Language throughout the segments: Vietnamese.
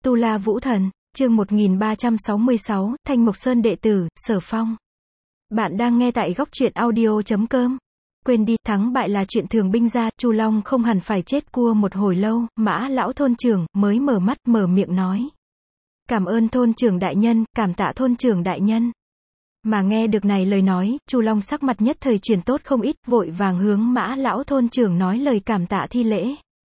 Tu La Vũ Thần, chương 1366, Thanh Mộc Sơn đệ tử, Sở Phong. Bạn đang nghe tại góc truyện audio.com. Quên đi, thắng bại là chuyện thường binh ra, Chu Long không hẳn phải chết cua một hồi lâu, Mã lão thôn trưởng mới mở mắt mở miệng nói. Cảm ơn thôn trưởng đại nhân, cảm tạ thôn trưởng đại nhân. Mà nghe được này lời nói, Chu Long sắc mặt nhất thời chuyển tốt không ít, vội vàng hướng Mã lão thôn trưởng nói lời cảm tạ thi lễ.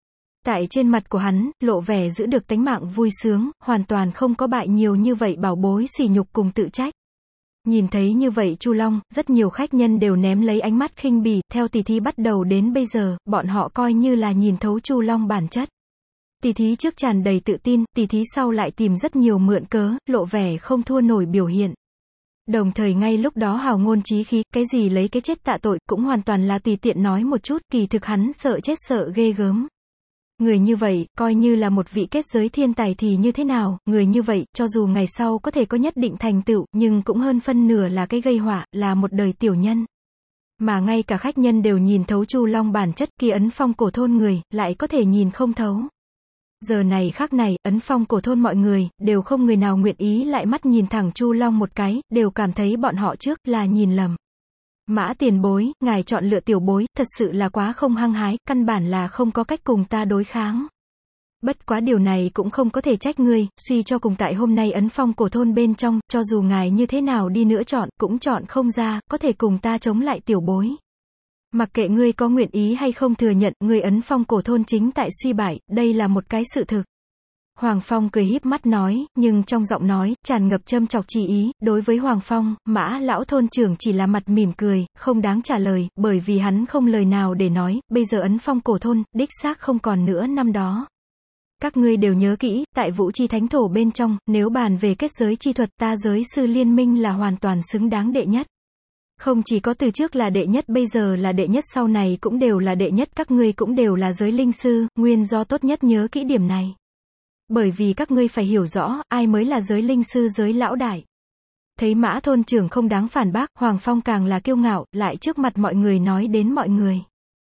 Tại trên mặt của hắn, lộ vẻ giữ được tánh mạng vui sướng, hoàn toàn không có bại nhiều như vậy bảo bối sỉ nhục cùng tự trách. Nhìn thấy như vậy Chu Long, rất nhiều khách nhân đều ném lấy ánh mắt khinh bỉ, theo tỷ thí bắt đầu đến bây giờ, bọn họ coi như là nhìn thấu Chu Long bản chất. Tỷ thí trước tràn đầy tự tin, tỷ thí sau lại tìm rất nhiều mượn cớ, lộ vẻ không thua nổi biểu hiện. Đồng thời ngay lúc đó hào ngôn chí khí, cái gì lấy cái chết tạ tội, cũng hoàn toàn là tùy tiện nói một chút, kỳ thực hắn sợ chết sợ ghê gớm. Người như vậy, coi như là một vị kết giới thiên tài thì như thế nào, người như vậy, cho dù ngày sau có thể có nhất định thành tựu, nhưng cũng hơn phân nửa là cái gây họa, là một đời tiểu nhân. Mà ngay cả khách nhân đều nhìn thấu Chu Long bản chất, kia ấn phong cổ thôn người, lại có thể nhìn không thấu. Giờ này khắc này, ấn phong cổ thôn mọi người, đều không người nào nguyện ý lại mắt nhìn thẳng Chu Long một cái, đều cảm thấy bọn họ trước là nhìn lầm. Mã tiền bối, ngài chọn lựa tiểu bối, thật sự là quá không hăng hái, căn bản là không có cách cùng ta đối kháng. Bất quá điều này cũng không có thể trách ngươi, suy cho cùng tại hôm nay ấn phong cổ thôn bên trong, cho dù ngài như thế nào đi nữa chọn, cũng chọn không ra, có thể cùng ta chống lại tiểu bối. Mặc kệ ngươi có nguyện ý hay không thừa nhận, ngươi ấn phong cổ thôn chính tại suy bại, đây là một cái sự thực. Hoàng Phong cười híp mắt nói, nhưng trong giọng nói, tràn ngập châm chọc chỉ ý, đối với Hoàng Phong, Mã lão thôn trưởng chỉ là mặt mỉm cười, không đáng trả lời, bởi vì hắn không lời nào để nói, bây giờ ấn phong cổ thôn, đích xác không còn nữa năm đó. Các ngươi đều nhớ kỹ, tại Vũ Chi Thánh Thổ bên trong, nếu bàn về kết giới chi thuật, ta giới sư liên minh là hoàn toàn xứng đáng đệ nhất. Không chỉ có từ trước là đệ nhất bây giờ là đệ nhất sau này cũng đều là đệ nhất, các ngươi cũng đều là giới linh sư, nguyên do tốt nhất nhớ kỹ điểm này. Bởi vì các ngươi phải hiểu rõ, ai mới là giới linh sư giới lão đại. Thấy Mã thôn trưởng không đáng phản bác, Hoàng Phong càng là kiêu ngạo, lại trước mặt mọi người nói đến mọi người.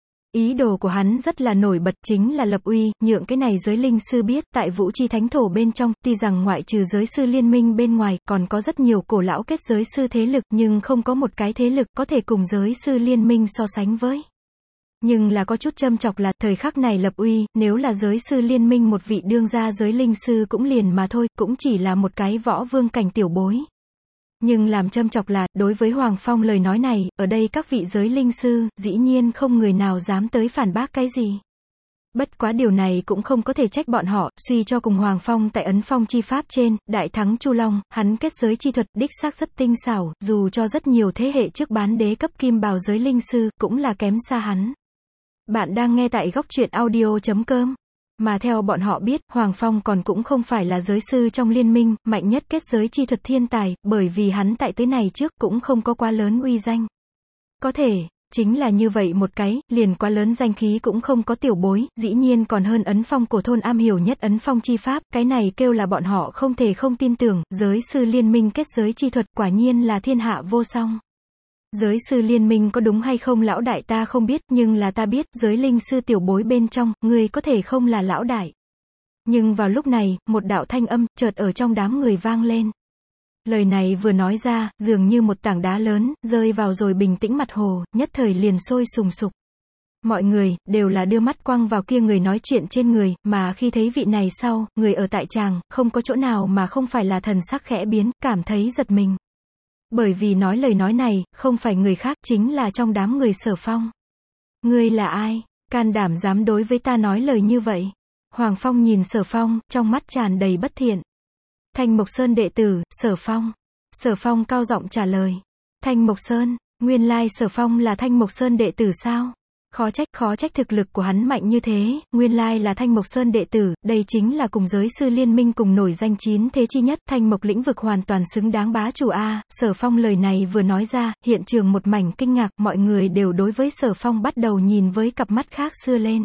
Ý đồ của hắn rất là nổi bật, chính là lập uy, nhượng cái này giới linh sư biết, tại Vũ Chi Thánh Thổ bên trong, tuy rằng ngoại trừ giới sư liên minh bên ngoài, còn có rất nhiều cổ lão kết giới sư thế lực, nhưng không có một cái thế lực có thể cùng giới sư liên minh so sánh với. Nhưng là có chút châm chọc là, thời khắc này lập uy, nếu là giới sư liên minh một vị đương gia giới linh sư cũng liền mà thôi, cũng chỉ là một cái võ vương cảnh tiểu bối. Nhưng làm châm chọc là, đối với Hoàng Phong lời nói này, ở đây các vị giới linh sư, dĩ nhiên không người nào dám tới phản bác cái gì. Bất quá điều này cũng không có thể trách bọn họ, suy cho cùng Hoàng Phong tại ấn phong chi pháp trên, đại thắng Chu Long, hắn kết giới chi thuật, đích xác rất tinh xảo, dù cho rất nhiều thế hệ trước bán đế cấp kim bào giới linh sư, cũng là kém xa hắn. Bạn đang nghe tại góc truyện audio.com. Mà theo bọn họ biết, Hoàng Phong còn cũng không phải là giới sư trong liên minh, mạnh nhất kết giới chi thuật thiên tài, bởi vì hắn tại tới này trước cũng không có quá lớn uy danh. Có thể, chính là như vậy một cái, liền quá lớn danh khí cũng không có tiểu bối, dĩ nhiên còn hơn ấn phong cổ thôn am hiểu nhất ấn phong chi pháp, cái này kêu là bọn họ không thể không tin tưởng, giới sư liên minh kết giới chi thuật quả nhiên là thiên hạ vô song. Giới sư liên minh có đúng hay không lão đại ta không biết, nhưng là ta biết, giới linh sư tiểu bối bên trong, người có thể không là lão đại. Nhưng vào lúc này, một đạo thanh âm, chợt ở trong đám người vang lên. Lời này vừa nói ra, dường như một tảng đá lớn, rơi vào rồi bình tĩnh mặt hồ, nhất thời liền sôi sùng sục. Mọi người, đều là đưa mắt quăng vào kia người nói chuyện trên người, mà khi thấy vị này sau, người ở tại tràng, không có chỗ nào mà không phải là thần sắc khẽ biến, cảm thấy giật mình. Bởi vì nói lời nói này, không phải người khác, chính là trong đám người Sở Phong. Ngươi là ai? Can đảm dám đối với ta nói lời như vậy? Hoàng Phong nhìn Sở Phong, trong mắt tràn đầy bất thiện. Thanh Mộc Sơn đệ tử, Sở Phong. Sở Phong cao giọng trả lời. Thanh Mộc Sơn, nguyên lai Sở Phong là Thanh Mộc Sơn đệ tử sao? Khó trách thực lực của hắn mạnh như thế, nguyên lai là Thanh Mộc Sơn đệ tử, đây chính là cùng giới sư liên minh cùng nổi danh chín thế chi nhất, Thanh Mộc lĩnh vực hoàn toàn xứng đáng bá chủ a. Sở Phong lời này vừa nói ra, hiện trường một mảnh kinh ngạc, mọi người đều đối với Sở Phong bắt đầu nhìn với cặp mắt khác xưa lên.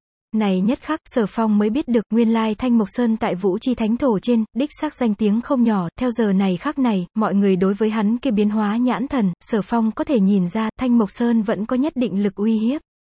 Này nhất khắc, Sở Phong mới biết được, nguyên lai Thanh Mộc Sơn tại Vũ Chi Thánh Thổ trên, đích xác danh tiếng không nhỏ, theo giờ này khắc này, mọi người đối với hắn kia biến hóa nhãn thần, Sở Phong có thể nhìn ra, Thanh Mộc Sơn vẫn có nhất định lực uy hiếp.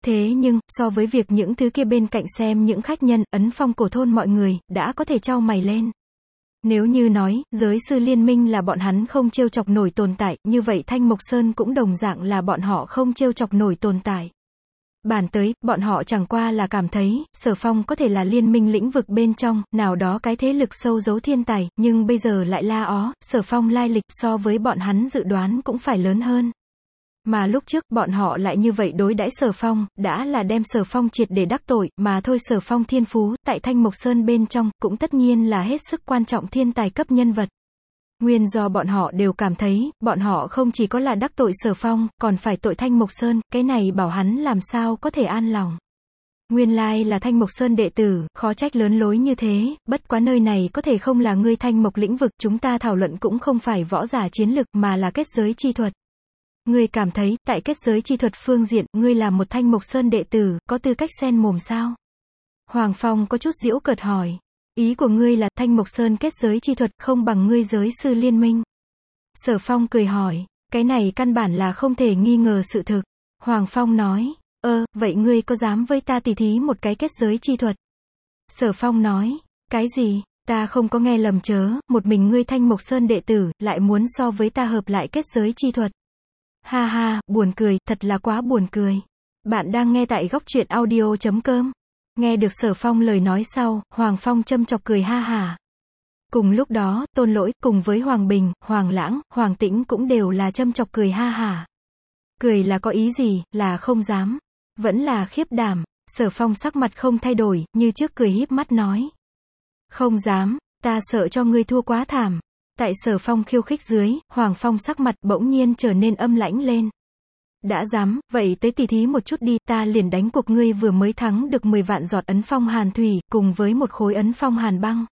Thế nhưng, so với việc những thứ kia bên cạnh xem những khách nhân, ấn phong cổ thôn mọi người, đã có thể chau mày lên. Nếu như nói, giới sư liên minh là bọn hắn không trêu chọc nổi tồn tại, như vậy Thanh Mộc Sơn cũng đồng dạng là bọn họ không trêu chọc nổi tồn tại. Bản tới, bọn họ chẳng qua là cảm thấy, Sở Phong có thể là liên minh lĩnh vực bên trong, nào đó cái thế lực sâu giấu thiên tài, nhưng bây giờ lại la ó, Sở Phong lai lịch so với bọn hắn dự đoán cũng phải lớn hơn. Mà lúc trước, bọn họ lại như vậy đối đãi Sở Phong, đã là đem Sở Phong triệt để đắc tội, mà thôi Sở Phong thiên phú, tại Thanh Mộc Sơn bên trong, cũng tất nhiên là hết sức quan trọng thiên tài cấp nhân vật. Nguyên do bọn họ đều cảm thấy, bọn họ không chỉ có là đắc tội Sở Phong, còn phải tội Thanh Mộc Sơn, cái này bảo hắn làm sao có thể an lòng. Nguyên lai là Thanh Mộc Sơn đệ tử, khó trách lớn lối như thế, bất quá nơi này có thể không là ngươi Thanh Mộc lĩnh vực, chúng ta thảo luận cũng không phải võ giả chiến lực mà là kết giới chi thuật. Ngươi cảm thấy, tại kết giới chi thuật phương diện, ngươi là một Thanh Mộc Sơn đệ tử, có tư cách xen mồm sao? Hoàng Phong có chút giễu cợt hỏi. Ý của ngươi là, Thanh Mộc Sơn kết giới chi thuật không bằng ngươi giới sư liên minh. Sở Phong cười hỏi, cái này căn bản là không thể nghi ngờ sự thực. Hoàng Phong nói, vậy ngươi có dám với ta tỉ thí một cái kết giới chi thuật? Sở Phong nói, cái gì, ta không có nghe lầm chớ, một mình ngươi Thanh Mộc Sơn đệ tử, lại muốn so với ta hợp lại kết giới chi thuật. Ha ha, buồn cười, thật là quá buồn cười. Bạn đang nghe tại góc truyện audio.com. Nghe được Sở Phong lời nói sau, Hoàng Phong châm chọc cười ha hả. Cùng lúc đó, Tôn Lỗi, cùng với Hoàng Bình, Hoàng Lãng, Hoàng Tĩnh cũng đều là châm chọc cười ha hả. Cười là có ý gì, là không dám. Vẫn là khiếp đảm. Sở Phong sắc mặt không thay đổi, như trước cười híp mắt nói. Không dám, ta sợ cho ngươi thua quá thảm. Tại Sở Phong khiêu khích dưới, Hoàng Phong sắc mặt bỗng nhiên trở nên âm lãnh lên. Đã dám, vậy tới tỉ thí một chút đi, ta liền đánh cuộc ngươi vừa mới thắng được 10 vạn giọt ấn phong hàn thủy, cùng với một khối ấn phong hàn băng.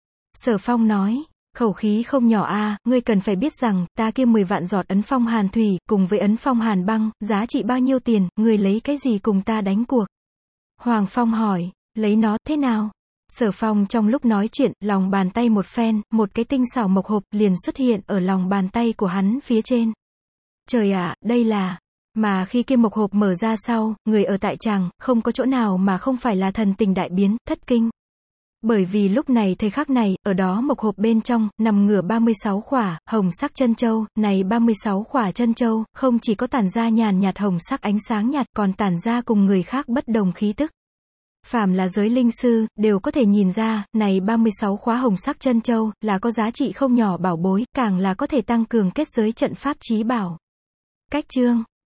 Sở Phong nói, khẩu khí không nhỏ a, ngươi cần phải biết rằng, ta kia 10 vạn giọt ấn phong hàn thủy, cùng với ấn phong hàn băng, giá trị bao nhiêu tiền, ngươi lấy cái gì cùng ta đánh cuộc? Hoàng Phong hỏi, lấy nó, thế nào? Sở Phong trong lúc nói chuyện, lòng bàn tay một phen, một cái tinh xảo mộc hộp liền xuất hiện ở lòng bàn tay của hắn phía trên. Trời ạ, đây là... Mà khi kia mộc hộp mở ra sau, người ở tại tràng, không có chỗ nào mà không phải là thần tình đại biến, thất kinh. Bởi vì lúc này thời khắc này, ở đó mộc hộp bên trong, nằm ngửa 36 khỏa, hồng sắc chân châu, này 36 khỏa chân châu, không chỉ có tản ra nhàn nhạt hồng sắc ánh sáng nhạt, còn tản ra cùng người khác bất đồng khí tức. Phàm là giới linh sư, đều có thể nhìn ra, này 36 khóa hồng sắc chân châu, là có giá trị không nhỏ bảo bối, càng là có thể tăng cường kết giới trận pháp chí bảo. Cách chương